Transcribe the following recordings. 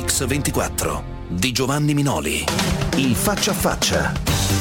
Mix24 di Giovanni Minoli. Il faccia a faccia.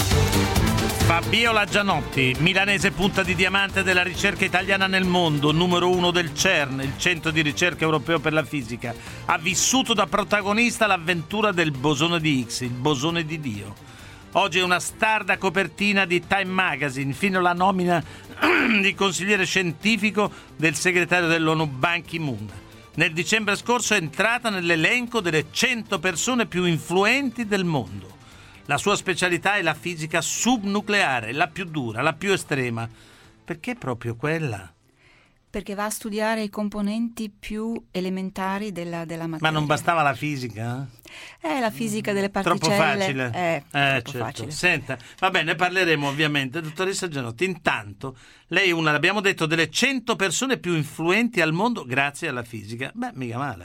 Fabiola Gianotti, milanese punta di diamante della ricerca italiana nel mondo, numero 1 del CERN, il centro di ricerca europeo per la fisica, ha vissuto da protagonista l'avventura del bosone di Higgs, il bosone di Dio. Oggi è una star da copertina di Time Magazine, fino alla nomina di consigliere scientifico del segretario dell'ONU Ban Ki-moon. Nel dicembre scorso è entrata nell'elenco delle 100 persone più influenti del mondo. La sua specialità è la fisica subnucleare, la più dura, la più estrema. Perché proprio quella? Perché va a studiare i componenti più elementari della materia. Ma non bastava la fisica? La fisica delle particelle. Troppo facile. Troppo Certo. facile. Senta, va bene, parleremo ovviamente. Dottoressa Gianotti, intanto, lei è una, l'abbiamo detto, delle 100 persone più influenti al mondo grazie alla fisica. Beh, mica male,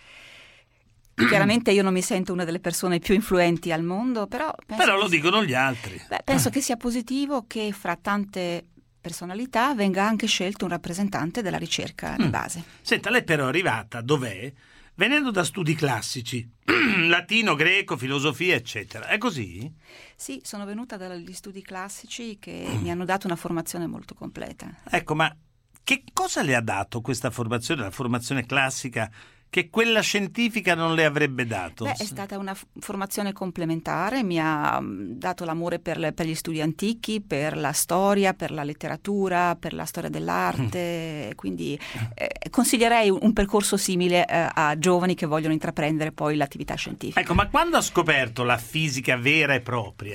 Chiaramente io non mi sento una delle persone più influenti al mondo, però lo dicono gli altri. Penso che sia positivo che fra tante personalità venga anche scelto un rappresentante della ricerca di base. Senta, lei però è arrivata dov'è? Venendo da studi classici, latino, greco, filosofia, eccetera. È così? Sì, sono venuta dagli studi classici che mi hanno dato una formazione molto completa. Ecco, ma che cosa le ha dato questa formazione, la formazione classica, che quella scientifica non le avrebbe dato? È stata una formazione complementare, mi ha dato l'amore per gli studi antichi, per la storia, per la letteratura, per la storia dell'arte, quindi consiglierei un percorso simile a giovani che vogliono intraprendere poi l'attività scientifica. Ecco, ma quando ha scoperto la fisica vera e propria?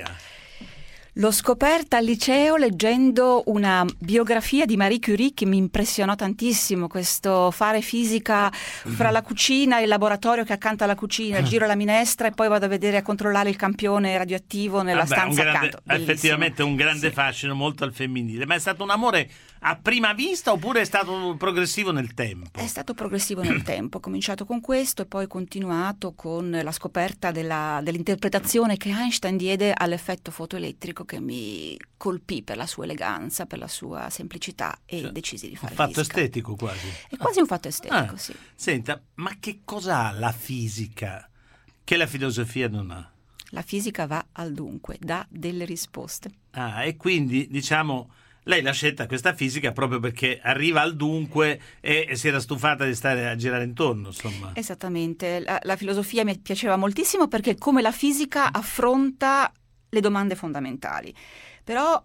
L'ho scoperta al liceo leggendo una biografia di Marie Curie che mi impressionò tantissimo, questo fare fisica fra la cucina e il laboratorio che è accanto alla cucina, giro la minestra e poi vado a vedere, a controllare il campione radioattivo nella stanza accanto. Bellissimo. Effettivamente un grande fascino, molto al femminile. Ma è stato un amore a prima vista oppure è stato progressivo nel tempo? È stato progressivo nel tempo, ho cominciato con questo e poi continuato con la scoperta dell'interpretazione che Einstein diede all'effetto fotoelettrico, che mi colpì per la sua eleganza, per la sua semplicità e decisi di fare un fatto fisica. estetico quasi. È quasi un fatto estetico, sì. Senta, ma che cosa ha la fisica che la filosofia non ha? La fisica va al dunque, dà delle risposte. E quindi, diciamo, lei l'ha scelta questa fisica proprio perché arriva al dunque e si era stufata di stare a girare intorno, insomma. Esattamente. La filosofia mi piaceva moltissimo perché come la fisica affronta le domande fondamentali. Però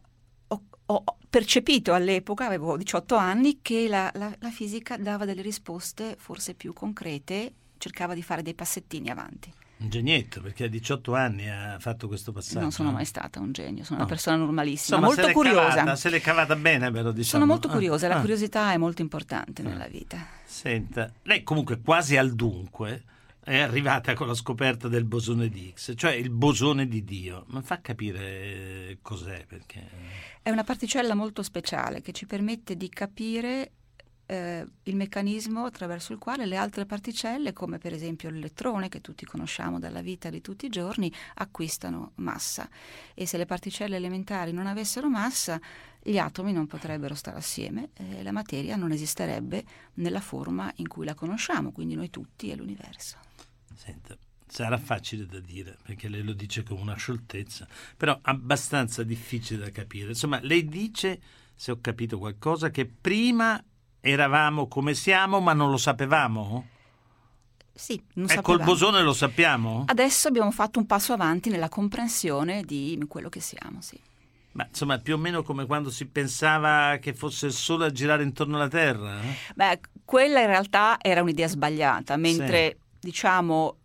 ho percepito all'epoca, avevo 18 anni, che la fisica dava delle risposte forse più concrete, cercava di fare dei passettini avanti. Un genietto, perché a 18 anni ha fatto questo passaggio. Non sono mai stata un genio, sono una persona normalissima, insomma, molto curiosa. Se l'è cavata bene, però, diciamo. Sono molto curiosa, la curiosità è molto importante nella vita. Senta, lei comunque quasi al dunque è arrivata con la scoperta del bosone di Higgs, cioè il bosone di Dio. Ma fa capire cos'è, perché è una particella molto speciale che ci permette di capire il meccanismo attraverso il quale le altre particelle, come per esempio l'elettrone che tutti conosciamo dalla vita di tutti i giorni, acquistano massa. E se le particelle elementari non avessero massa, gli atomi non potrebbero stare assieme e la materia non esisterebbe nella forma in cui la conosciamo, quindi noi tutti e l'universo. Senta, sarà facile da dire, perché lei lo dice con una scioltezza, però abbastanza difficile da capire. Insomma, lei dice, se ho capito qualcosa, che prima eravamo come siamo, ma non lo sapevamo? Sì, non sapevamo. Col bosone lo sappiamo? Adesso abbiamo fatto un passo avanti nella comprensione di quello che siamo, sì. Ma insomma, più o meno come quando si pensava che fosse il Sole a girare intorno alla Terra? Beh, quella in realtà era un'idea sbagliata, mentre diciamo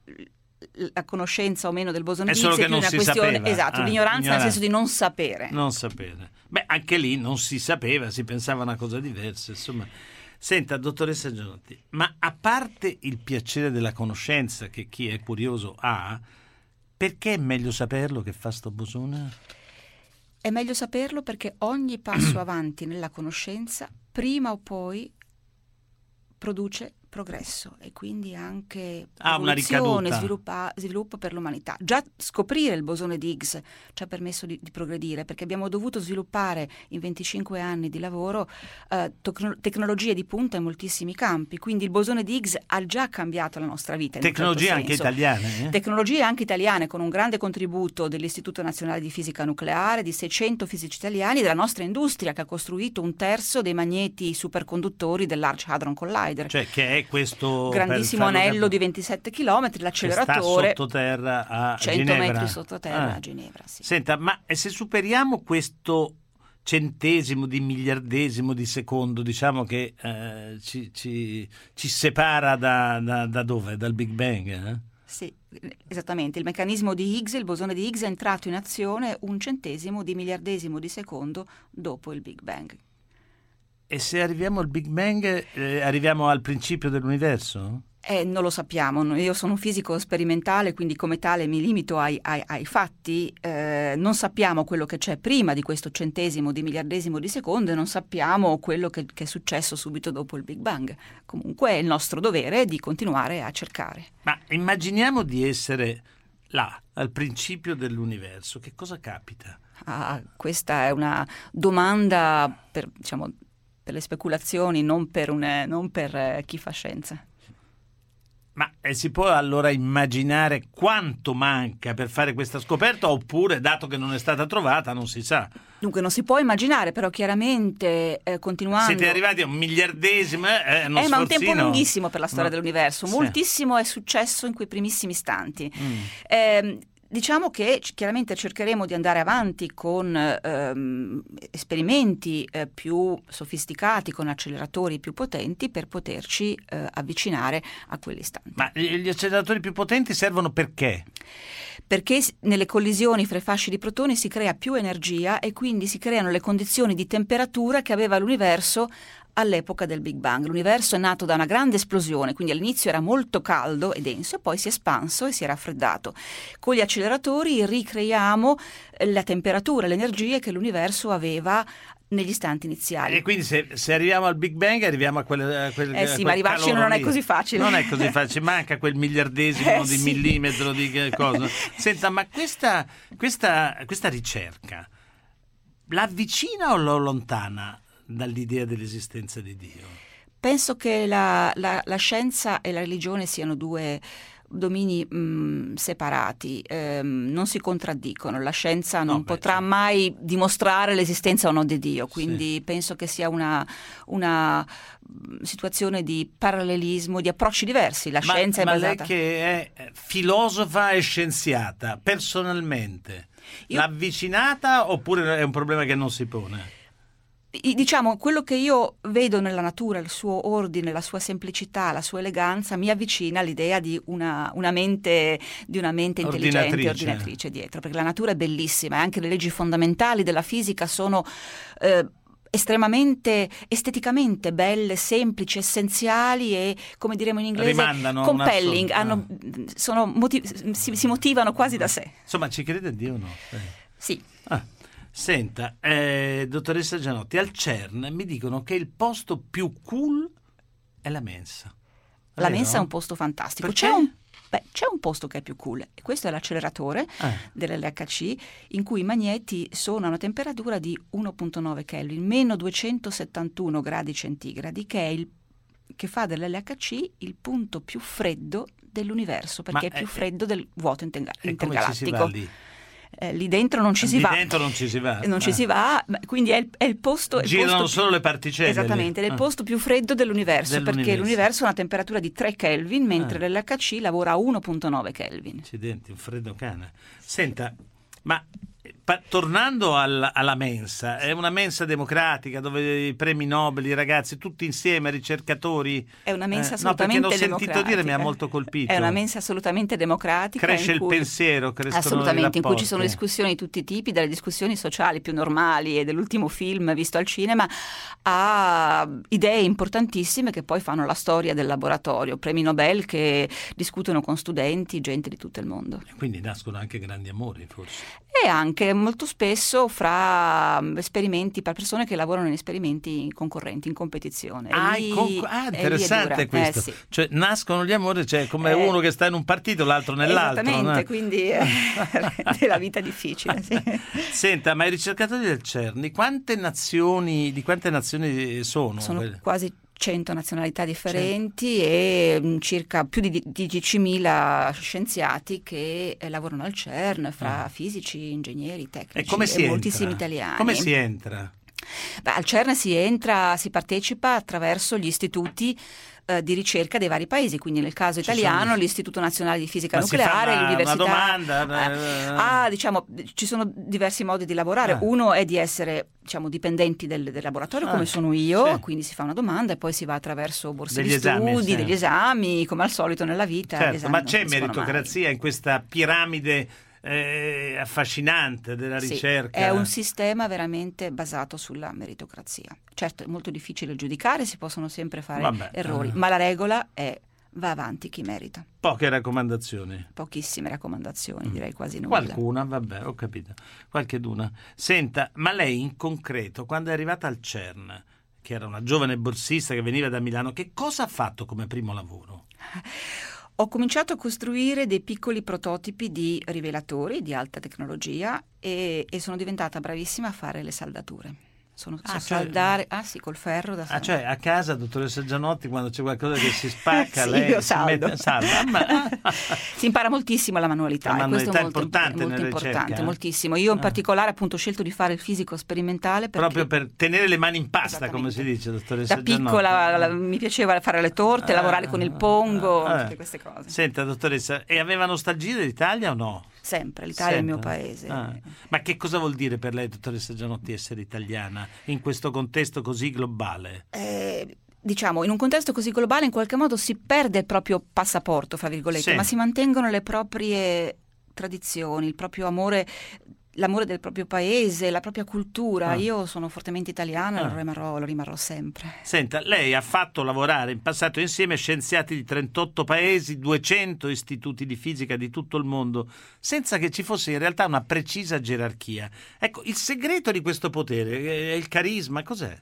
la conoscenza o meno del bosone di Higgs è più una questione, esatto, l'ignoranza nel senso di non sapere. Non sapere. Beh, anche lì non si sapeva, si pensava una cosa diversa, insomma. Senta, dottoressa Gianotti, ma a parte il piacere della conoscenza che chi è curioso ha, perché è meglio saperlo che fa sto bosone? È meglio saperlo perché ogni passo avanti nella conoscenza, prima o poi, produce progresso e quindi anche una ricaduta. Sviluppo per l'umanità. Già scoprire il bosone di Higgs ci ha permesso di progredire, perché abbiamo dovuto sviluppare in 25 anni di lavoro tecnologie di punta in moltissimi campi, quindi il bosone di Higgs ha già cambiato la nostra vita. Tecnologie anche italiane? Tecnologie anche italiane, con un grande contributo dell'Istituto Nazionale di Fisica Nucleare, di 600 fisici italiani, della nostra industria, che ha costruito 1/3 dei magneti superconduttori dell'Large Hadron Collider. Cioè, che è questo grandissimo anello di 27 km, l'acceleratore sta sottoterra a 100 Ginevra. metri sottoterra a Ginevra. Sì. Senta, ma se superiamo questo centesimo di miliardesimo di secondo, diciamo che ci separa da dove? Dal Big Bang? Sì, esattamente. Il meccanismo di Higgs, il bosone di Higgs, è entrato in azione 1/100 di miliardesimo di secondo dopo il Big Bang. E se arriviamo al Big Bang, arriviamo al principio dell'universo? Non lo sappiamo. Io sono un fisico sperimentale, quindi come tale mi limito ai fatti. Non sappiamo quello che c'è prima di questo centesimo di miliardesimo di secondo e non sappiamo quello che è successo subito dopo il Big Bang. Comunque è il nostro dovere di continuare a cercare. Ma immaginiamo di essere là, al principio dell'universo. Che cosa capita? Questa è una domanda per le speculazioni, non per chi fa scienza. Ma si può allora immaginare quanto manca per fare questa scoperta, oppure, dato che non è stata trovata, non si sa? Dunque non si può immaginare, però chiaramente continuando... Siete arrivati a un miliardesimo, ma un tempo lunghissimo per la storia dell'universo. Sì. Moltissimo è successo in quei primissimi istanti. Diciamo che chiaramente cercheremo di andare avanti con esperimenti più sofisticati, con acceleratori più potenti, per poterci avvicinare a quell'istante. Ma gli acceleratori più potenti servono perché? Perché nelle collisioni fra i fasci di protoni si crea più energia e quindi si creano le condizioni di temperatura che aveva l'universo all'epoca del Big Bang. L'universo è nato da una grande esplosione, quindi all'inizio era molto caldo e denso e poi si è espanso e si è raffreddato. Con gli acceleratori ricreiamo la temperatura, le energie che l'universo aveva negli istanti iniziali. E quindi se arriviamo al Big Bang arriviamo a quel ma arrivarci non è così facile. Non è così facile, manca quel miliardesimo di millimetro di cosa. Senta, ma questa ricerca la avvicina o lo allontana dall'idea dell'esistenza di Dio? Penso che la scienza e la religione siano due domini separati, non si contraddicono. La scienza non potrà mai dimostrare l'esistenza o no di Dio, quindi penso che sia una situazione di parallelismo, di approcci diversi. La scienza è basata... lei che è filosofa e scienziata, personalmente, l'ha avvicinata oppure è un problema che non si pone? Diciamo, quello che io vedo nella natura, il suo ordine, la sua semplicità, la sua eleganza, mi avvicina all'idea di una mente intelligente, ordinatrice dietro, perché la natura è bellissima e anche le leggi fondamentali della fisica sono estremamente esteticamente belle, semplici, essenziali e, come diremo in inglese, compelling, si motivano quasi da sé. Insomma, ci crede Dio o no? Sì. Senta, dottoressa Gianotti, al CERN mi dicono che il posto più cool è la mensa. La mensa è un posto fantastico. C'è un posto che è più cool, e questo è l'acceleratore dell'LHC, in cui i magneti sono a una temperatura di 1,9 Kelvin, meno 271 gradi centigradi, che fa dell'LHC il punto più freddo dell'universo, perché è più freddo del vuoto intergalattico. Come ci si va lì? Lì dentro non ci si va. Ci si va, quindi è il posto... Girano solo le particelle. Esattamente, è il posto più freddo dell'universo, perché l'universo ha una temperatura di 3 Kelvin, mentre l'LHC lavora a 1,9 Kelvin. Accidenti, un freddo cane. Senta, ma tornando alla mensa, è una mensa democratica dove i premi Nobel, i ragazzi tutti insieme, ricercatori? È una mensa assolutamente democratica. No, perché l'ho sentito dire, mi ha molto colpito. È una mensa assolutamente democratica. Cresce il pensiero, crescono assolutamente, i rapporti. In cui ci sono discussioni di tutti i tipi, dalle discussioni sociali più normali e dell'ultimo film visto al cinema a idee importantissime che poi fanno la storia del laboratorio, premi Nobel che discutono con studenti, gente di tutto il mondo. Quindi nascono anche grandi amori, forse. e anche molto spesso fra esperimenti per persone che lavorano in esperimenti concorrenti, in competizione. Interessante questo. Sì. Cioè nascono gli amori, cioè come uno che sta in un partito, l'altro nell'altro. Esattamente, quindi rende la vita difficile. Sì. Senta, ma i ricercatori del CERN, di quante nazioni sono? Sono quasi 100 nazionalità differenti e circa più di 10.000 scienziati che lavorano al CERN, fra fisici, ingegneri, tecnici e moltissimi italiani. Come si entra? Al CERN si partecipa attraverso gli istituti di ricerca dei vari paesi, quindi nel caso italiano l'Istituto Nazionale di Fisica Nucleare, l'Università. Una domanda? Diciamo, ci sono diversi modi di lavorare. Uno è di essere, diciamo, dipendenti del laboratorio, come sono io, quindi si fa una domanda e poi si va attraverso borse di studi, degli esami, come al solito nella vita. Certo, ma c'è meritocrazia in questa piramide affascinante della ricerca? È un sistema veramente basato sulla meritocrazia. Certo, è molto difficile giudicare, si possono sempre fare errori, ma la regola è: va avanti chi merita. Poche raccomandazioni. Pochissime raccomandazioni, direi quasi nulla. Qualcuna, vabbè, ho capito. Qualcheduna. Senta, ma lei in concreto, quando è arrivata al CERN, che era una giovane borsista che veniva da Milano, che cosa ha fatto come primo lavoro? Ho cominciato a costruire dei piccoli prototipi di rivelatori di alta tecnologia e sono diventata bravissima a fare le saldature. Saldare, col ferro da cioè a casa, dottoressa Gianotti, quando c'è qualcosa che si spacca, sì, lei io si mette salda. Si impara moltissimo la manualità, e questo è molto importante, moltissimo. Io in particolare appunto ho scelto di fare il fisico sperimentale proprio per tenere le mani in pasta, come si dice, dottoressa Gianotti. Da piccola mi piaceva fare le torte, lavorare con il pongo, tutte queste cose. Senta, dottoressa, e aveva nostalgia dell'Italia o no? Sempre, l'Italia è il mio paese. Ma che cosa vuol dire per lei, dottoressa Gianotti, essere italiana in questo contesto così globale? Diciamo, in un contesto così globale in qualche modo si perde il proprio passaporto, fra virgolette, ma si mantengono le proprie tradizioni, il proprio amore, l'amore del proprio paese, la propria cultura. Io sono fortemente italiana, lo rimarrò sempre. Senta, lei ha fatto lavorare in passato insieme scienziati di 38 paesi, 200 istituti di fisica di tutto il mondo, senza che ci fosse in realtà una precisa gerarchia. Ecco, il segreto di questo potere, il carisma, cos'è?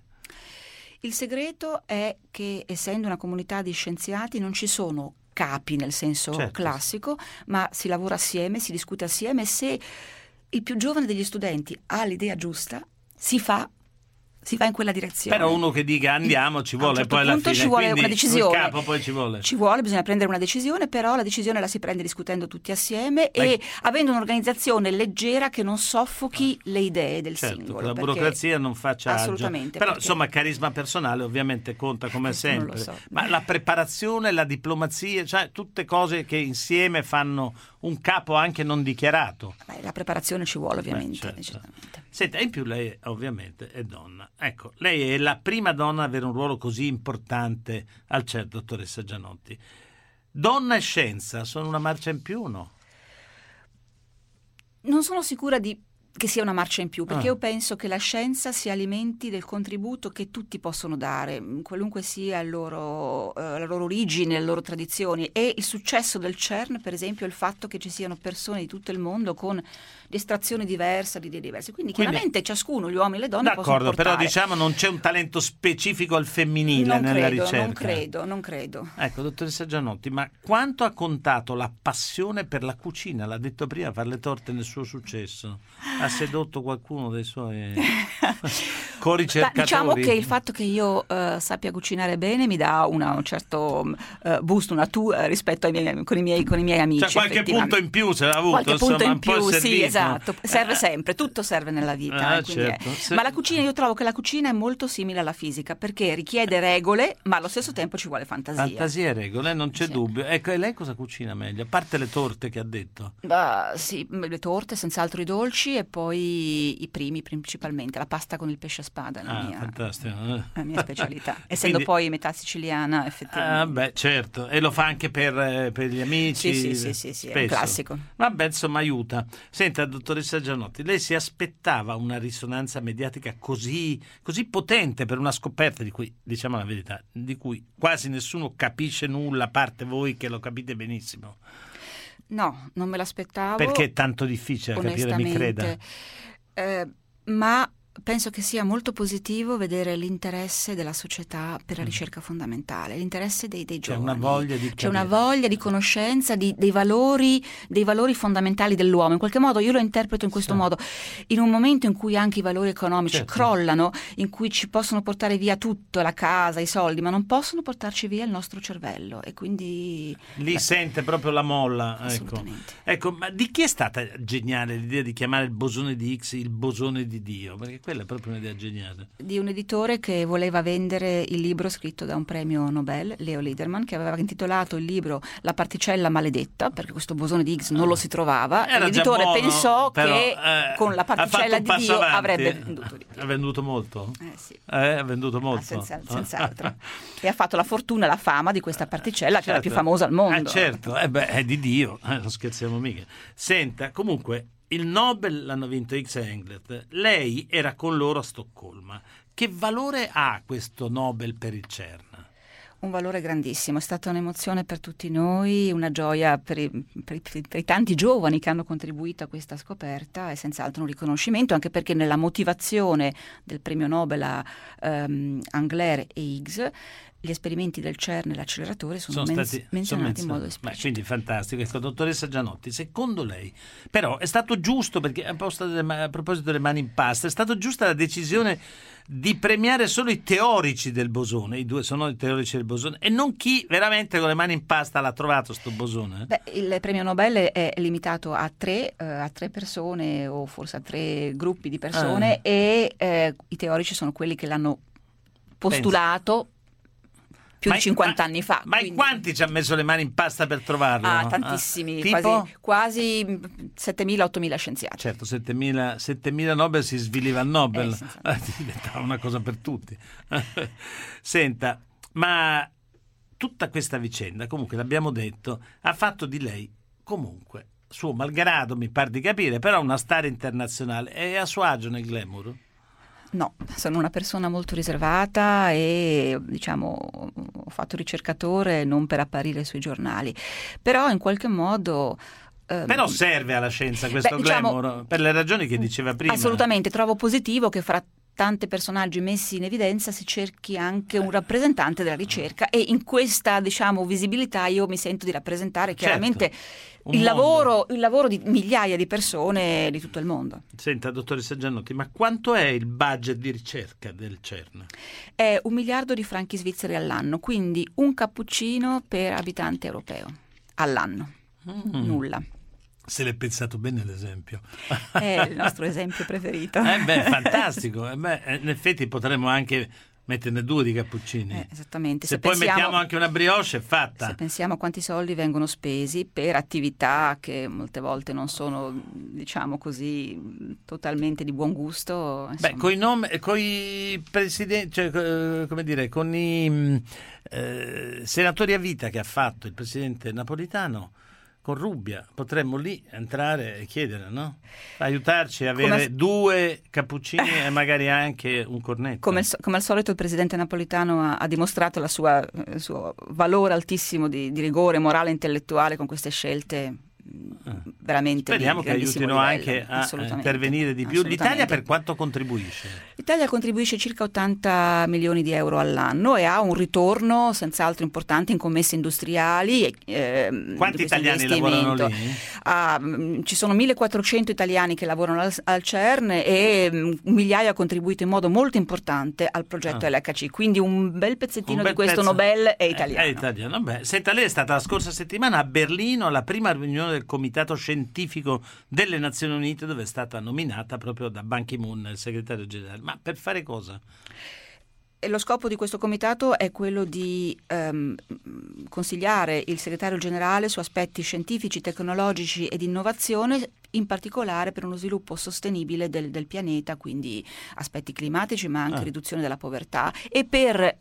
Il segreto è che, essendo una comunità di scienziati, non ci sono capi nel senso classico, ma si lavora assieme, si discute assieme. Se il più giovane degli studenti ha l'idea giusta, si va in quella direzione. Però uno che dica andiamo ci vuole, poi alla fine ci vuole una decisione. Il capo poi ci vuole, bisogna prendere una decisione, però la decisione la si prende discutendo tutti assieme e avendo un'organizzazione leggera che non soffochi le idee del singolo. Che la burocrazia non faccia assolutamente. Però insomma, carisma personale ovviamente conta come sempre. Non lo so. Ma la preparazione, la diplomazia, cioè tutte cose che insieme fanno un capo anche non dichiarato. La preparazione ci vuole ovviamente. Senta, in più lei ovviamente è donna. Ecco, lei è la prima donna ad avere un ruolo così importante al CERN, dottoressa Gianotti. Donna e scienza sono una marcia in più o no? Non sono sicura che sia una marcia in più, perché io penso che la scienza si alimenti del contributo che tutti possono dare, qualunque sia la loro origine, le loro tradizioni, e il successo del CERN, per esempio, è il fatto che ci siano persone di tutto il mondo con estrazione diversa, di idee diverse. Quindi chiaramente ciascuno, gli uomini e le donne, possono portare. D'accordo, però diciamo non c'è un talento specifico al femminile nella ricerca. Non credo. Ecco, dottoressa Gianotti, ma quanto ha contato la passione per la cucina? L'ha detto prima, fare le torte nel suo successo. Ha sedotto qualcuno dei suoi co-ricercatori? Diciamo che il fatto che io sappia cucinare bene mi dà un certo boost, una rispetto con i miei amici. Cioè qualche punto in più se l'ha avuto. Qualche punto in più, sì, esatto. Serve sempre, tutto serve nella vita. Certo. Ma la cucina, io trovo che la cucina è molto simile alla fisica, perché richiede regole, ma allo stesso tempo ci vuole fantasia. Fantasia e regole, non c'è dubbio. Ecco, e lei cosa cucina meglio? A parte le torte che ha detto. Sì, le torte, senz'altro i dolci e poi i primi principalmente. La pasta con il pesce a spada è la mia specialità. Essendo poi metà siciliana, effettivamente. Certo. E lo fa anche per gli amici? Sì, è un classico. Vabbè, insomma, aiuta. Senta, dottoressa Gianotti, lei si aspettava una risonanza mediatica così potente per una scoperta di cui, diciamo la verità, di cui quasi nessuno capisce nulla, a parte voi che lo capite benissimo? No, non me l'aspettavo. Perché è tanto difficile da capire, mi creda. Ma penso che sia molto positivo vedere l'interesse della società per la ricerca fondamentale, l'interesse dei giovani. C'è una voglia di C'è una voglia di conoscenza dei valori fondamentali dell'uomo. In qualche modo io lo interpreto in questo modo. In un momento in cui anche i valori economici crollano, in cui ci possono portare via tutto, la casa, i soldi, ma non possono portarci via il nostro cervello, e quindi lì sente proprio la molla. Assolutamente. Ecco, ma di chi è stata geniale l'idea di chiamare il bosone di Higgs il bosone di Dio? Perché quella è proprio un'idea geniale. Di un editore che voleva vendere il libro scritto da un premio Nobel, Leo Liederman, che aveva intitolato il libro La particella maledetta, perché questo bosone di Higgs non lo si trovava. Era l'editore buono, pensò però, che con la particella di Dio avanti. avrebbe venduto di più. Ha venduto molto? Sì. Ha venduto molto? Senz'altro. E ha fatto la fortuna e la fama di questa particella, che è la più famosa al mondo. Certo, è di Dio, non scherziamo mica. Senta, comunque, il Nobel l'hanno vinto Higgs e Englert. Lei era con loro a Stoccolma. Che valore ha questo Nobel per il CERN? Un valore grandissimo, è stata un'emozione per tutti noi, una gioia per i tanti giovani che hanno contribuito a questa scoperta, e senz'altro un riconoscimento, anche perché nella motivazione del premio Nobel a Englert e Higgs gli esperimenti del CERN e l'acceleratore sono stati menzionati in modo esplicito. Quindi fantastico. Ecco, dottoressa Gianotti, secondo lei però è stato giusto, perché a proposito delle mani in pasta, è stata giusta la decisione di premiare solo i teorici del bosone, i due sono i teorici del bosone, e non chi veramente con le mani in pasta l'ha trovato sto bosone? Il premio Nobel è limitato a tre persone, o forse a 3 gruppi di persone, e i teorici sono quelli che l'hanno postulato più di 50 anni fa. Ma in quanti ci ha messo le mani in pasta per trovarlo? Tantissimi, tipo? quasi 7.000-8.000 scienziati. Certo, 7.000 Nobel, si sviliva il Nobel, diventava una cosa per tutti. Senta, ma tutta questa vicenda, comunque l'abbiamo detto, ha fatto di lei comunque, suo malgrado, mi par di capire, però una star internazionale. È a suo agio nel glamour? No, sono una persona molto riservata e ho fatto ricercatore non per apparire sui giornali, però in qualche modo... Però serve alla scienza questo glamour, per le ragioni che diceva prima. Assolutamente, trovo positivo che fra tanti personaggi messi in evidenza si cerchi anche un rappresentante della ricerca, e in questa visibilità io mi sento di rappresentare chiaramente il lavoro di migliaia di persone di tutto il mondo. Senta, dottoressa Gianotti, ma quanto è il budget di ricerca del CERN? È 1 miliardo di franchi svizzeri all'anno, quindi un cappuccino per abitante europeo all'anno. Nulla. Se l'è pensato bene l'esempio. È il nostro esempio preferito. Fantastico. In effetti potremmo anche metterne 2 di cappuccini. Esattamente. Se poi mettiamo anche una brioche, è fatta. Se pensiamo a quanti soldi vengono spesi per attività che molte volte non sono, così, totalmente di buon gusto. Con i presidenti, con i senatori a vita che ha fatto il presidente Napolitano, con Rubbia, potremmo lì entrare e chiedere, no? Aiutarci a avere 2 cappuccini e magari anche un cornetto. Come al solito il presidente Napolitano ha dimostrato il suo valore altissimo di rigore morale e intellettuale con queste scelte veramente. Speriamo che aiutino anche a intervenire di più. L'Italia per quanto contribuisce? L'Italia contribuisce circa 80 milioni di euro all'anno e ha un ritorno senz'altro importante in commesse industriali. Quanti italiani lavorano lì? Ci sono 1.400 italiani che lavorano al CERN e migliaia ha contribuito in modo molto importante al progetto LHC, quindi un bel pezzettino di questo Nobel è italiano. È italiano. Senta, lei è stata la scorsa settimana a Berlino alla prima riunione del Comitato Scientifico delle Nazioni Unite, dove è stata nominata proprio da Ban Ki-moon, il segretario generale. Ma per fare cosa? E lo scopo di questo comitato è quello di consigliare il segretario generale su aspetti scientifici, tecnologici e di innovazione, in particolare per uno sviluppo sostenibile del pianeta, quindi aspetti climatici ma anche riduzione della povertà, e per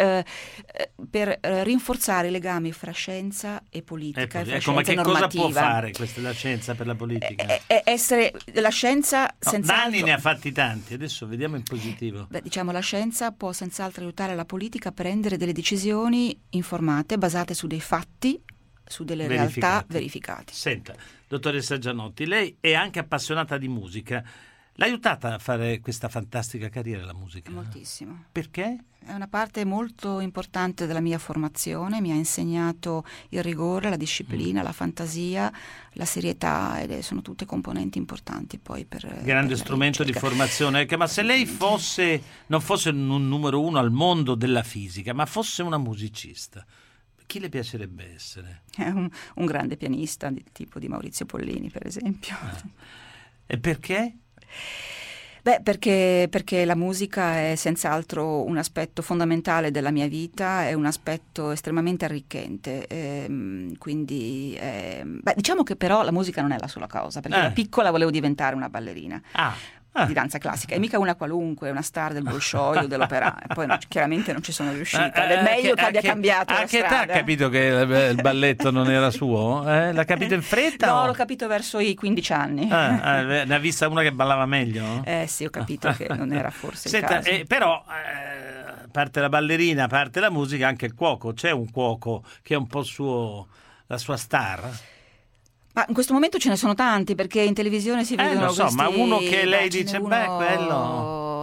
rinforzare i legami fra scienza e politica. Ma che cosa può fare la scienza per la politica? Essere la scienza senz'altro. Danni ne ha fatti tanti, adesso vediamo in positivo. La scienza può senz'altro aiutare la politica a prendere delle decisioni informate, basate su dei fatti, su delle realtà verificate. Senta, dottoressa Gianotti, lei è anche appassionata di musica. L'ha aiutata a fare questa fantastica carriera la musica? Moltissimo. Perché? È una parte molto importante della mia formazione, mi ha insegnato il rigore, la disciplina, la fantasia, la serietà, ed sono tutte componenti importanti poi per grande strumento di formazione. Ma se lei non fosse un numero uno al mondo della fisica, ma fosse una musicista, chi le piacerebbe essere? È un grande pianista, tipo di Maurizio Pollini, per esempio. E perché? Beh, perché la musica è senz'altro un aspetto fondamentale della mia vita, è un aspetto estremamente arricchente, quindi diciamo che però la musica non è la sola cosa, perché da piccola volevo diventare una ballerina. Di danza classica, e mica una qualunque, una star del Bolshoi o dell'opera, e poi chiaramente non ci sono riuscita. È meglio che abbia cambiato la strada. Anche te ha capito che il balletto non era suo? L'ha capito in fretta? No, l'ho capito verso i 15 anni. Ne ha vista una che ballava meglio? Sì, ho capito che non era forse Senta, il caso. però parte la ballerina, parte la musica, anche il cuoco. C'è un cuoco che è un po' la sua star? Ma in questo momento ce ne sono tanti, perché in televisione si vedono questi... ma uno che lei dice, quello...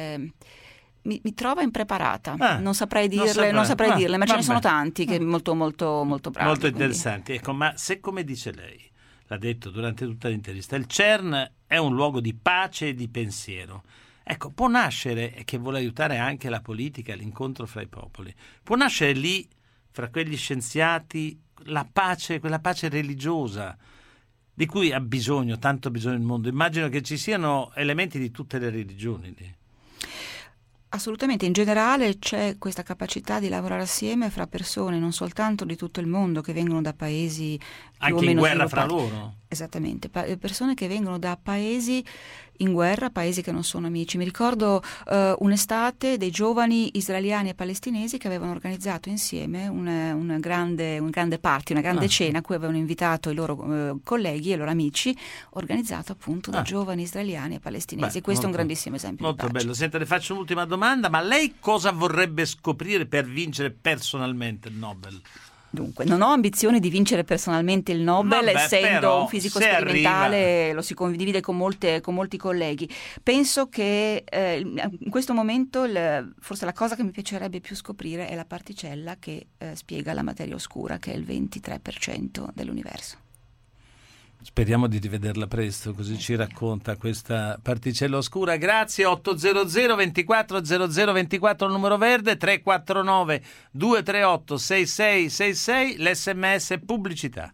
Mi trova impreparata, non saprei dirle, ma ce ne sono tanti che molto molto molto bravi. Molto interessanti. Ecco, ma se, come dice lei, l'ha detto durante tutta l'intervista, il CERN è un luogo di pace e di pensiero. Ecco, può nascere, e che vuole aiutare anche la politica, l'incontro fra i popoli, può nascere lì, fra quegli scienziati, la pace, quella pace religiosa di cui ha bisogno, tanto bisogno il mondo. Immagino che ci siano elementi di tutte le religioni lì. Assolutamente, in generale c'è questa capacità di lavorare assieme fra persone non soltanto di tutto il mondo, che vengono da paesi più o meno in guerra sviluppati. fra loro. Esattamente, persone che vengono da paesi in guerra, paesi che non sono amici. Mi ricordo un'estate dei giovani israeliani e palestinesi che avevano organizzato insieme un grande party, una grande cena a cui avevano invitato i loro colleghi e i loro amici, organizzato appunto da giovani israeliani e palestinesi. Questo è un grandissimo esempio molto di pace. bello. Senta, le faccio un'ultima domanda, ma lei cosa vorrebbe scoprire per vincere personalmente il Nobel? Dunque, non ho ambizione di vincere personalmente il Nobel, essendo un fisico sperimentale, lo si condivide con molti colleghi. Penso che in questo momento forse la cosa che mi piacerebbe più scoprire è la particella che spiega la materia oscura, che è il 23% dell'universo. Speriamo di rivederla presto, così ci racconta questa particella oscura. Grazie. 800 24 00 24 il numero verde, 349 238 6666 l'SMS pubblicità.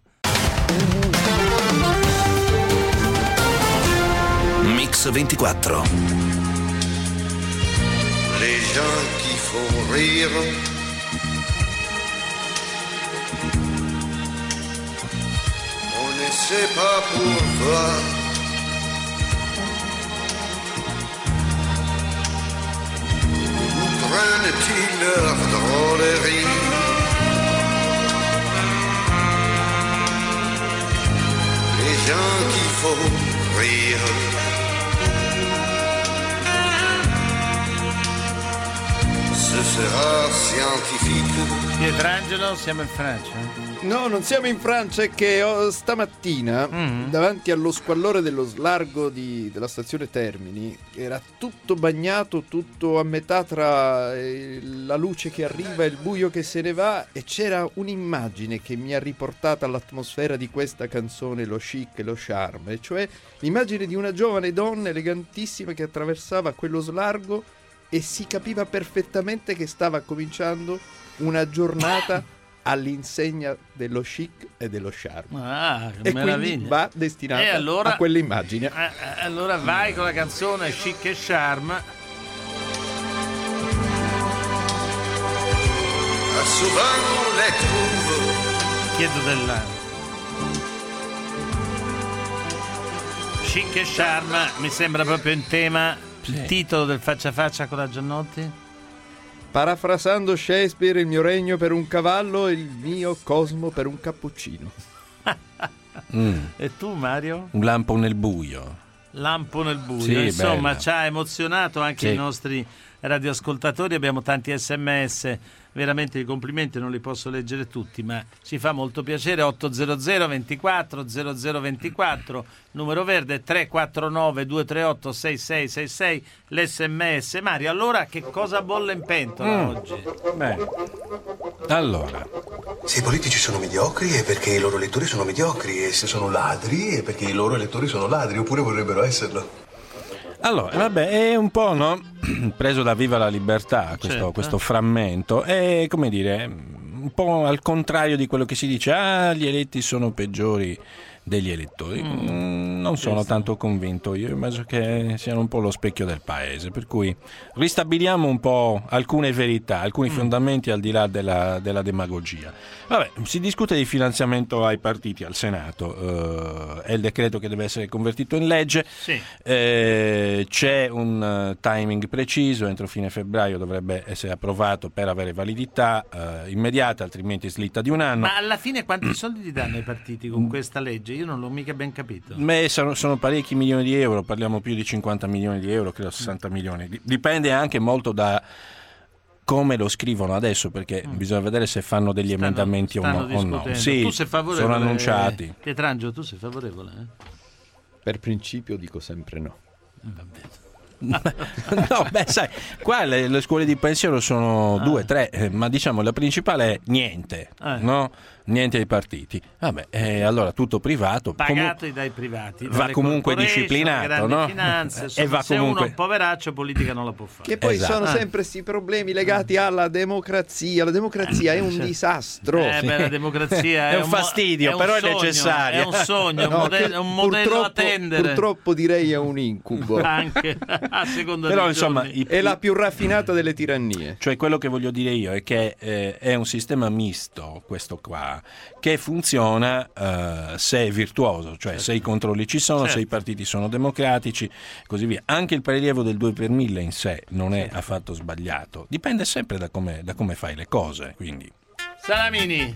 Mix 24. Les gens qui font rire, c'est pas pourquoi. Où prennent-ils leur drôlerie? Les gens qui font rire. Ce sera scientifique. Pietrangelo, siamo in Francia? No, non siamo in Francia, è che stamattina, davanti allo squallore dello slargo della stazione Termini, era tutto bagnato, tutto a metà tra la luce che arriva e il buio che se ne va, e c'era un'immagine che mi ha riportata all'atmosfera di questa canzone, lo chic e lo charme, cioè l'immagine di una giovane donna elegantissima che attraversava quello slargo e si capiva perfettamente che stava cominciando una giornata all'insegna dello chic e dello charme. Che e meraviglia. quindi va destinata a quell'immagine. Allora vai con la canzone Chic e Charme. Souvent les trouve. Chiedo della Chic e Charme, mi sembra proprio in tema il titolo del faccia a faccia con la Giannotti. Parafrasando Shakespeare, il mio regno per un cavallo e il mio cosmo per un cappuccino. E tu, Mario? Un lampo nel buio. Lampo nel buio. Sì, Insomma, bella. ci ha emozionato anche Sì. i nostri radioascoltatori. Abbiamo tanti SMS, veramente i complimenti non li posso leggere tutti, ma ci fa molto piacere. 800 24 0024, numero verde 349 238 6666, l'SMS. Mario, allora che cosa bolle in pentola oggi? Beh, allora, Se i politici sono mediocri è perché i loro elettori sono mediocri, e se sono ladri è perché i loro elettori sono ladri, oppure vorrebbero esserlo. vabbè, è un po', no? Preso da Viva la Libertà questo frammento, è, come dire, un po' al contrario di quello che si dice, gli eletti sono peggiori degli elettori. Non sono tanto convinto, io penso che siano un po' lo specchio del paese, per cui ristabiliamo un po' alcune verità, alcuni fondamenti al di là della demagogia. Vabbè, si discute di finanziamento ai partiti al Senato, è il decreto che deve essere convertito in legge. Sì. C'è un timing preciso, entro fine febbraio dovrebbe essere approvato per avere validità immediata, altrimenti slitta di un anno. Ma alla fine quanti soldi ti danno i partiti con questa legge? Io non l'ho mica ben capito. Beh, sono parecchi milioni di euro, parliamo più di 50 milioni di euro, credo 60 milioni. Dipende anche molto da come lo scrivono adesso, perché bisogna vedere se fanno degli emendamenti o no. Sì, tu sei favorevole? sono annunciati. Pietrangelo, tu sei favorevole? Per principio dico sempre no. No, beh, sai, qua le scuole di pensiero sono 2, 3, ma diciamo la principale è niente, no? Niente ai partiti. Vabbè, allora tutto privato, Pagati dai privati. va dalle comunque corporation, disciplinato, grandi no? finanze, E va se comunque- uno è un poveraccio, politica non la può fare. Che poi Esatto. sono sempre questi problemi legati alla democrazia. La democrazia è un disastro. Beh, la democrazia È un fastidio, però è sogno, necessaria. È un sogno, No, è un modello da tendere. purtroppo direi è un incubo. Anche a seconda Però dei insomma, giorni. È la più raffinata delle tirannie. cioè quello che voglio dire io è che è un sistema misto questo qua, che funziona se è virtuoso, cioè se i controlli ci sono, se i partiti sono democratici, così via. Anche il prelievo del 2 per 1000 in sé non è affatto sbagliato, dipende sempre da come fai le cose, quindi. Salamini.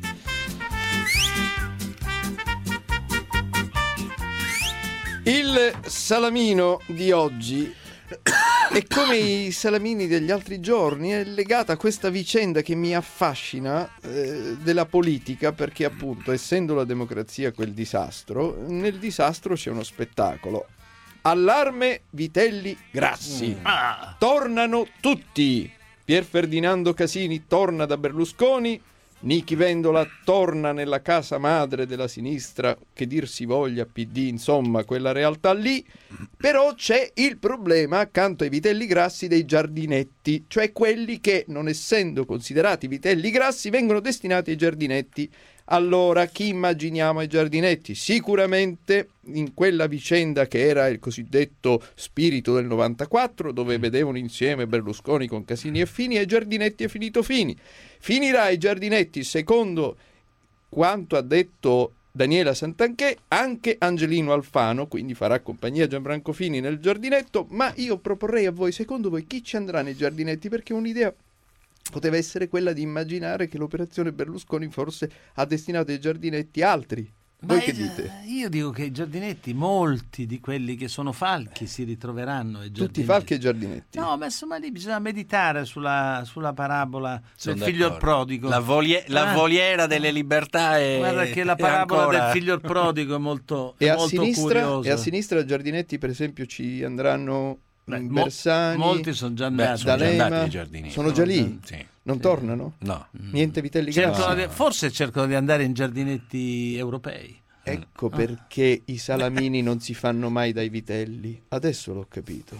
Il salamino di oggi è come i salamini degli altri giorni, è legata a questa vicenda che mi affascina della politica, perché appunto, essendo la democrazia quel disastro, nel disastro c'è uno spettacolo. Allarme Vitelli Grassi. Tornano tutti. Pier Ferdinando Casini torna da Berlusconi, Nichi Vendola torna nella casa madre della sinistra, che dir si voglia, PD, insomma, quella realtà lì. Però c'è il problema, accanto ai vitelli grassi, dei giardinetti, cioè quelli che, non essendo considerati vitelli grassi, vengono destinati ai giardinetti. Allora, chi immaginiamo ai giardinetti? Sicuramente in quella vicenda che era il cosiddetto spirito del 94, dove vedevano insieme Berlusconi con Casini e Fini, e ai giardinetti è finito Fini. Finirà ai giardinetti, secondo quanto ha detto Daniela Santanchè, anche Angelino Alfano, quindi farà compagnia a Gianfranco Fini nel giardinetto. Ma io proporrei a voi, secondo voi chi ci andrà nei giardinetti? Perché un'idea poteva essere quella di immaginare che l'operazione Berlusconi forse ha destinato ai giardinetti altri. Voi che dite? Io dico che i giardinetti, molti di quelli che sono falchi, si ritroveranno ai giardinetti. Tutti falchi e giardinetti. No, ma insomma lì bisogna meditare sulla parabola Sono del figlio d'accordo. prodigo. La voliera delle libertà è. Guarda che la è parabola ancora- del figlio prodigo è molto, E è a molto sinistra, curiosa. e a sinistra a giardinetti, per esempio, ci andranno Beh, Bersani, molti sono già Beh, andati. sono già D'Alema. andati ai giardini. Sono già lì? Sì. Non tornano? No. Niente vitelli grassi? Forse cercano di andare in giardinetti europei. Ecco perché i salamini non si fanno mai dai vitelli. Adesso l'ho capito.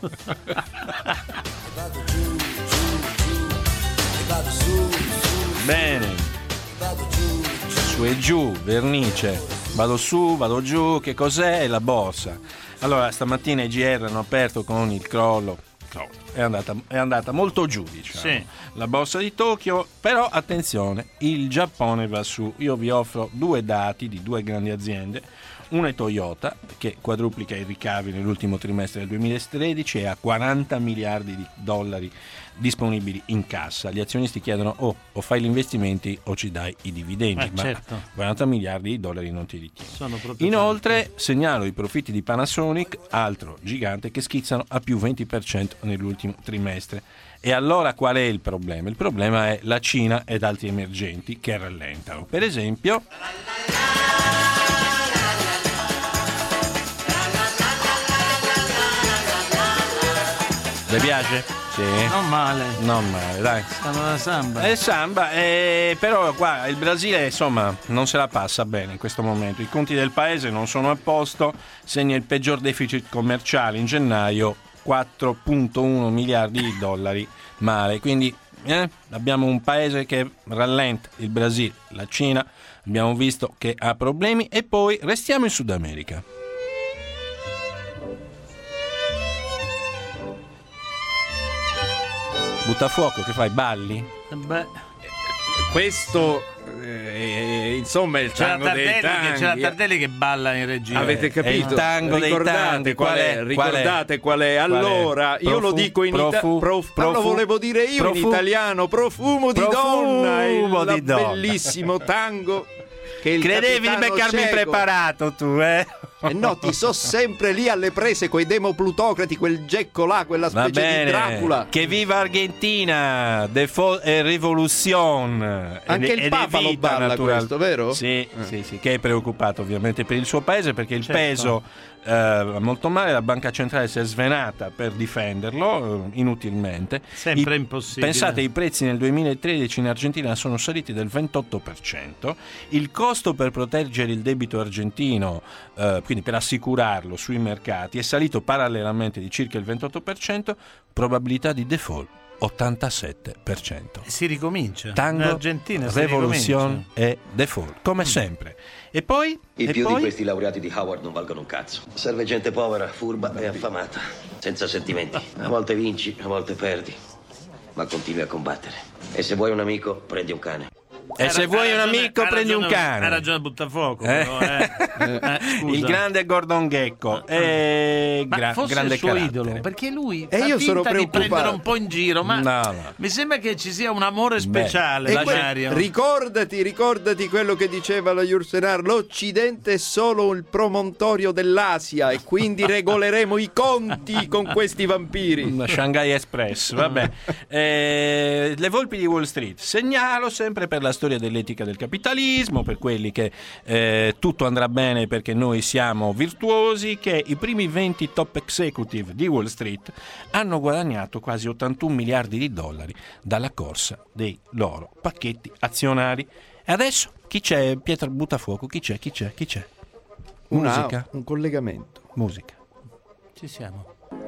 Bene. Su e giù, vernice. Vado su, vado giù, che cos'è? La borsa. Allora, stamattina i GR hanno aperto con il crollo è andata molto giù, diciamo. Sì. La borsa di Tokyo, però attenzione, il Giappone va su. Io vi offro due dati di due grandi aziende. Una è Toyota, che quadruplica i ricavi nell'ultimo trimestre del 2013 e ha 40 miliardi di dollari disponibili in cassa. Gli azionisti chiedono o fai gli investimenti o ci dai i dividendi, ma certo. 40 miliardi di dollari non ti ritieni. Sono proprio Inoltre tanti. segnalo i profitti di Panasonic, altro gigante, che schizzano a più 20% nell'ultimo trimestre. E allora qual è il problema? Il problema è la Cina ed altri emergenti che rallentano. Per esempio... Le piace? Sì. Non male. Non male, dai. Stanno da samba. È samba, però qua il Brasile insomma non se la passa bene in questo momento. I conti del paese non sono a posto, segna il peggior deficit commerciale in gennaio, 4,1 miliardi di dollari male. Quindi abbiamo un paese che rallenta, il Brasile, la Cina, abbiamo visto che ha problemi. E poi restiamo in Sud America. Buttafuoco, che fai? Balli? Beh, Questo, insomma, è il c'è tango dei tanghi. c'è la Tardelli che balla in regia. Avete capito? È il tango dei Ricordate tanghi. qual è? Ricordate qual è? Allora, io lo dico in italiano. Lo volevo dire io in italiano. Profumo di donna. Il bellissimo tango che il credevi di capitano beccarmi cieco. impreparato tu, No, ti so sempre lì alle prese coi demoplutocrati, quel Gecko là, quella Va specie bene. di Dracula. Che viva Argentina, default e rivoluzione. Anche il Papa lo balla questo, vero? Sì, sì, che è preoccupato ovviamente per il suo paese, perché il Certo. peso va molto male, la banca centrale si è svenata per difenderlo inutilmente. Sempre impossibile. Pensate, i prezzi nel 2013 in Argentina sono saliti del 28%, il costo per proteggere il debito argentino, quindi per assicurarlo sui mercati, è salito parallelamente di circa il 28%, probabilità di default 87%. Si ricomincia. in Tango, Argentina si revolution ricomincia. e default, come sempre. E poi? I E più poi? di questi laureati di Howard non valgono un cazzo. Serve gente povera, furba e affamata, senza sentimenti. A volte vinci, a volte perdi, ma continui a combattere. E se vuoi un amico, prendi un cane. E se vuoi un amico, prendi un cane. Ha ragione Buttafuoco. Però, scusa. Il grande Gordon Gekko. Ma forse grande è il suo carattere. idolo, perché lui E fa io sono finta di preoccupato. prendere un po' in giro, ma No. mi sembra che ci sia un amore speciale. E Mario. ricordati quello che diceva la Jursenar: l'Occidente è solo il promontorio dell'Asia e quindi regoleremo i conti con questi vampiri. La Shanghai Express, vabbè. Le volpi di Wall Street. Segnalo sempre per la storia dell'etica del capitalismo, per quelli che tutto andrà bene perché noi siamo virtuosi, che i primi 20 top executive di Wall Street hanno guadagnato quasi 81 miliardi di dollari dalla corsa dei loro pacchetti azionari. E adesso chi c'è? Pietro Buttafuoco, chi c'è? Musica. Un collegamento. Musica. Ci siamo.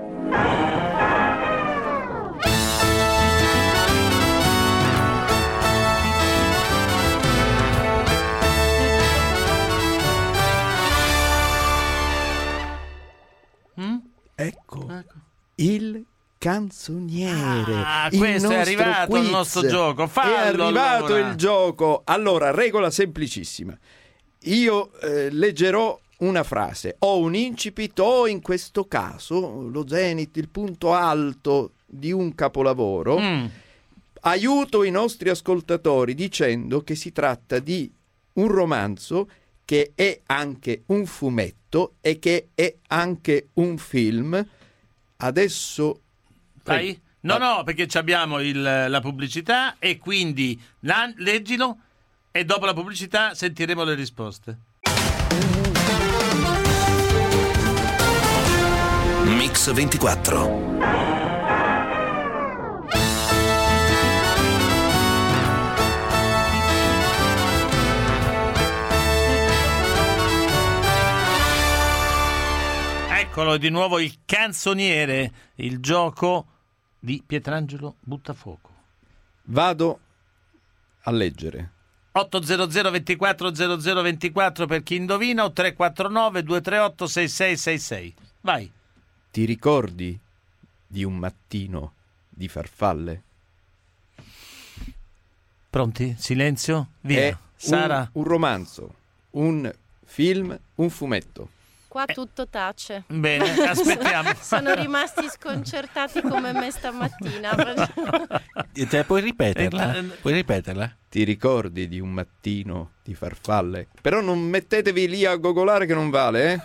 Ecco. Il canzoniere. Il Questo è nostro arrivato il quiz. nostro gioco. È Fallo, arrivato allora. il gioco. Allora, regola semplicissima. Io leggerò una frase, o un incipit, o in questo caso lo zenith, il punto alto di un capolavoro. Aiuto i nostri ascoltatori dicendo che si tratta di un romanzo che è anche un fumetto e che è anche un film. Adesso Vai? No, perché ci abbiamo la pubblicità e quindi leggilo e dopo la pubblicità sentiremo le risposte. Mix 24. Eccolo di nuovo il canzoniere, il gioco di Pietrangelo Buttafuoco. vado a leggere. 800 24 0024 per chi indovina o 349 238 6666. Vai. Ti ricordi di un mattino di farfalle? Pronti? Silenzio? Via. È Sara? un romanzo, un film, un fumetto. Qua tutto tace. Bene, aspettiamo. Sono rimasti sconcertati come me stamattina. Puoi ripeterla? Ti ricordi di un mattino di farfalle? Però non mettetevi lì a gogolare che non vale,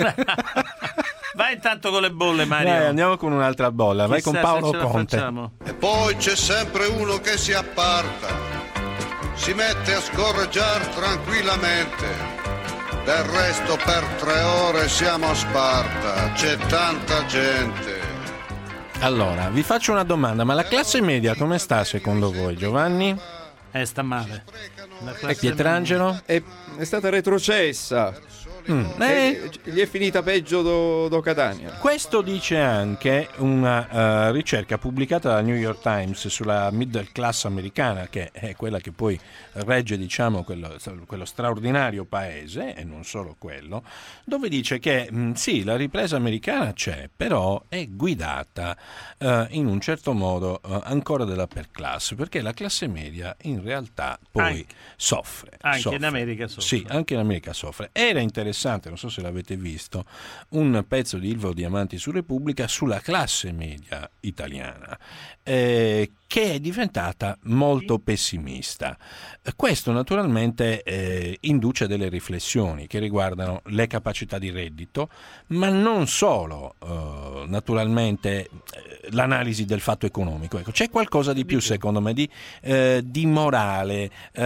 Vai intanto con le bolle, Mario. Dai, andiamo con un'altra bolla. Vai Chissà con Paolo se ce la Conte. facciamo. E poi c'è sempre uno che si apparta, si mette a scorreggiare tranquillamente. Del resto per 3 ore siamo a Sparta, c'è tanta gente. Allora, vi faccio una domanda, ma la classe media come sta secondo voi, Giovanni? Sta male. E Pietrangelo? È stata retrocessa. Gli è finita peggio do Catania. Questo dice anche una ricerca pubblicata dal New York Times sulla middle class americana, che è quella che poi regge, diciamo, quello straordinario paese, e non solo quello, dove dice che sì, la ripresa americana c'è, però è guidata in un certo modo ancora dalla upper class, perché la classe media in realtà poi soffre. In America soffre. Sì, anche in America soffre. Era interessante, non so se l'avete visto, un pezzo di Ilvo Diamanti su Repubblica sulla classe media italiana, che è diventata molto pessimista. Questo naturalmente induce delle riflessioni che riguardano le capacità di reddito, ma non solo, naturalmente l'analisi del fatto economico. Ecco, c'è qualcosa di più, secondo me, di morale,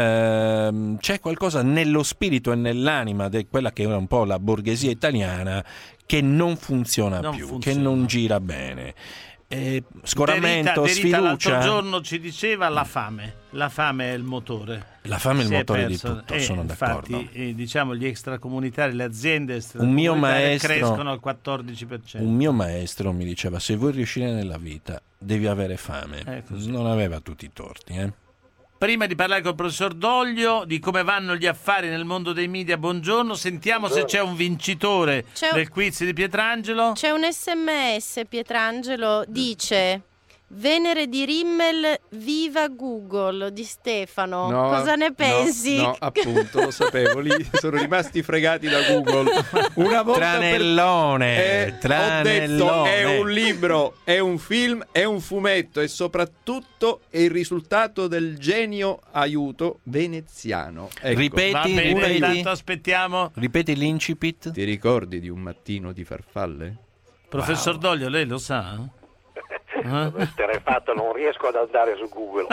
c'è qualcosa nello spirito e nell'anima di quella che era un po' la borghesia italiana che non funziona più, che non gira bene. Scoramento, Derrida sfiducia. L'altro giorno ci diceva la fame è il motore. La fame è il motore di perso. tutto, sono d'accordo. Infatti, diciamo, gli extracomunitari, le aziende crescono al 14%. Un mio maestro mi diceva: se vuoi riuscire nella vita devi avere fame. Non aveva tutti i torti, Prima di parlare col professor Doglio di come vanno gli affari nel mondo dei media, buongiorno, sentiamo se c'è un vincitore del quiz di Pietrangelo. C'è un SMS, Pietrangelo dice: Venere di Rimmel, viva Google, di Stefano. Cosa ne pensi? No, appunto, lo sapevo, lì sono rimasti fregati da Google. Una volta Tranellone, ho detto, è un libro, è un film, è un fumetto e soprattutto è il risultato del genio aiuto veneziano. Ecco. Ripeti. Intanto aspettiamo. Ripeti l'incipit. Ti ricordi di un mattino di farfalle? Professor Doglio, lei lo sa? Esterrefatto, non riesco ad andare su Google.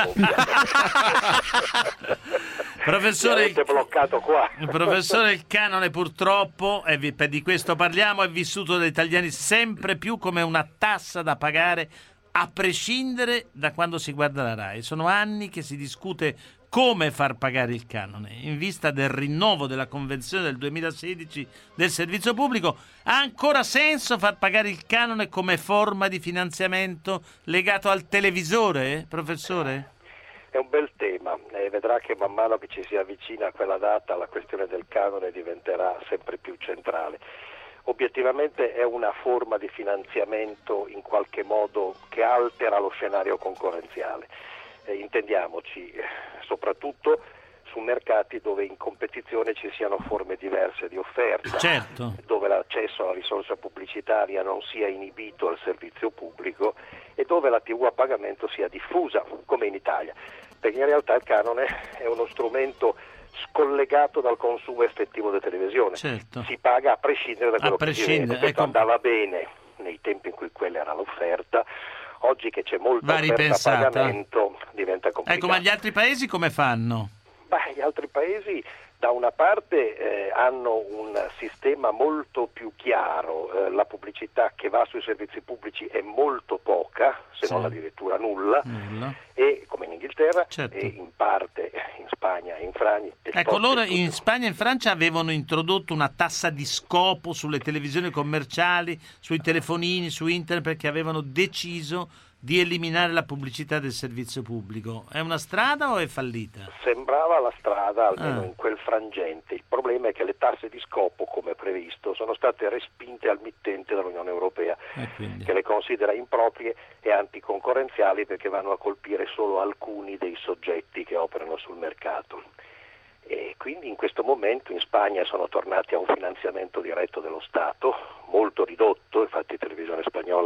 Professore, bloccato qua. Professore, il canone purtroppo, di questo parliamo, è vissuto dagli italiani sempre più come una tassa da pagare a prescindere da quando si guarda la RAI. Sono anni che si discute come far pagare il canone. In vista del rinnovo della convenzione del 2016 del servizio pubblico, ha ancora senso far pagare il canone come forma di finanziamento legato al televisore, professore? È un bel tema, vedrà che man mano che ci si avvicina a quella data la questione del canone diventerà sempre più centrale. Obiettivamente è una forma di finanziamento in qualche modo che altera lo scenario concorrenziale. Intendiamoci, soprattutto su mercati dove in competizione ci siano forme diverse di offerta, dove l'accesso alla risorsa pubblicitaria non sia inibito al servizio pubblico e dove la TV a pagamento sia diffusa, come in Italia, perché in realtà il canone è uno strumento scollegato dal consumo effettivo della televisione, si paga a prescindere da quello che si vede. Questo andava bene nei tempi in cui quella era l'offerta. Oggi che c'è molta offerta a pagamento diventa complicato. Ecco, ma gli altri paesi come fanno? Gli altri paesi da una parte hanno un sistema molto più chiaro, la pubblicità che va sui servizi pubblici è molto poca, se non addirittura nulla, e come in Inghilterra e in parte in Spagna e in Francia. Ecco, loro in Spagna e in Francia avevano introdotto una tassa di scopo sulle televisioni commerciali, sui telefonini, su internet, perché avevano deciso di eliminare la pubblicità del servizio pubblico. È una strada o è fallita? Sembrava la strada, almeno in quel frangente. Il problema è che le tasse di scopo, come previsto, sono state respinte al mittente dall'Unione Europea, che le considera improprie e anticoncorrenziali perché vanno a colpire solo alcuni dei soggetti che operano sul mercato. E quindi in questo momento in Spagna sono tornati a un finanziamento diretto dello Stato, molto ridotto, infatti televisione spagnola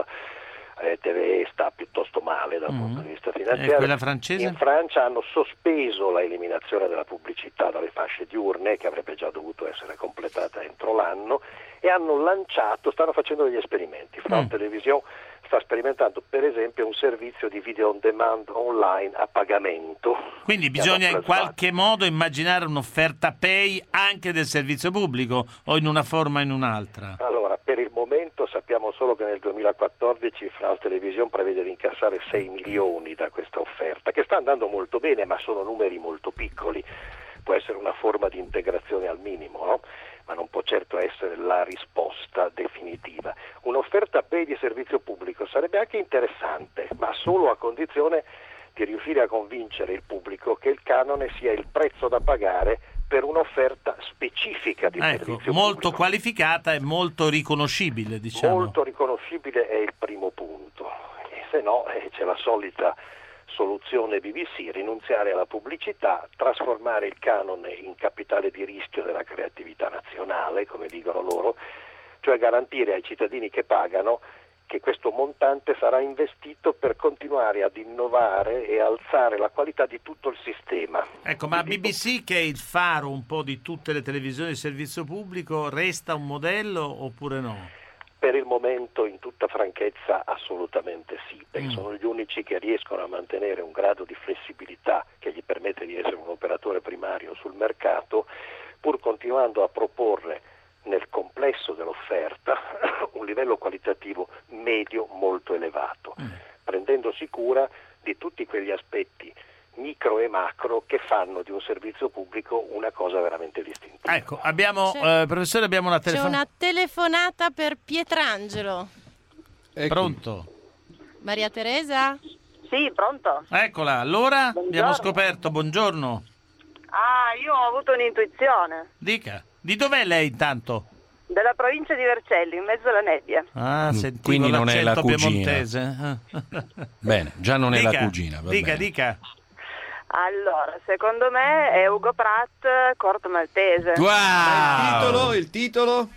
TV sta piuttosto male dal punto di vista finanziario. E quella francese? In Francia hanno sospeso la eliminazione della pubblicità dalle fasce diurne, che avrebbe già dovuto essere completata entro l'anno, e stanno facendo degli esperimenti. France Télévisions sta sperimentando per esempio un servizio di video on demand online a pagamento. Quindi bisogna in qualche modo immaginare un'offerta pay anche del servizio pubblico, o in una forma o in un'altra? Allora, per il momento sappiamo solo che nel 2014 France Télévisions prevede di incassare 6 milioni da questa offerta, che sta andando molto bene, ma sono numeri molto piccoli. Può essere una forma di integrazione al minimo, no? Ma non può certo essere la risposta definitiva. Un'offerta pay di servizio pubblico sarebbe anche interessante, ma solo a condizione di riuscire a convincere il pubblico che il canone sia il prezzo da pagare per un'offerta specifica di servizio molto pubblico. Qualificata e molto riconoscibile, diciamo. Molto riconoscibile è il primo punto, e se no c'è la solita soluzione BBC, rinunziare alla pubblicità, trasformare il canone in capitale di rischio della creatività nazionale, come dicono loro, cioè garantire ai cittadini che pagano che questo montante sarà investito per continuare ad innovare e alzare la qualità di tutto il sistema. Ecco, ma BBC, che è il faro un po' di tutte le televisioni di servizio pubblico, resta un modello oppure no? Per il momento, in tutta franchezza, assolutamente sì, perché sono gli unici che riescono a mantenere un grado di flessibilità che gli permette di essere un operatore primario sul mercato, pur continuando a proporre nel complesso dell'offerta un livello qualitativo medio molto elevato, prendendosi cura di tutti quegli aspetti micro e macro che fanno di un servizio pubblico una cosa veramente distintiva. Ecco, professore, abbiamo una telefonata. C'è una telefonata per Pietrangelo. Ecco. Pronto? Maria Teresa? Sì, pronto. Eccola, allora Buongiorno. abbiamo scoperto, buongiorno. Io ho avuto un'intuizione. Dica, di dov'è lei intanto? Della provincia di Vercelli, in mezzo alla nebbia. Sentivo quindi non è la l'accento cugina. piemontese. Bene, già non è la cugina. Va bene. Dica. Allora, secondo me è Ugo Pratt, Corto Maltese. Wow! Il titolo?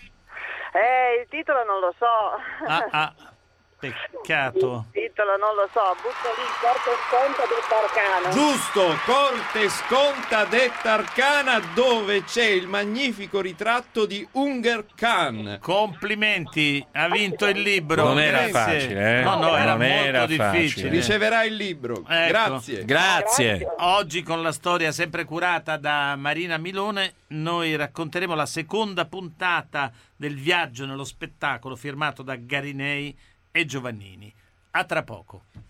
Il titolo non lo so. Peccato. Il titolo non lo so, butto lì, Corte Sconta detta Arcana. Giusto, Corte Sconta detta Arcana, dove c'è il magnifico ritratto di Unger Khan. Complimenti, ha vinto il libro. Non era Grazie. facile, No, era non molto era difficile. facile. Riceverà il libro. Ecco. Grazie. Oggi, con la storia sempre curata da Marina Milone, noi racconteremo la seconda puntata del Viaggio nello spettacolo, firmato da Garinei e Giovannini. A tra poco.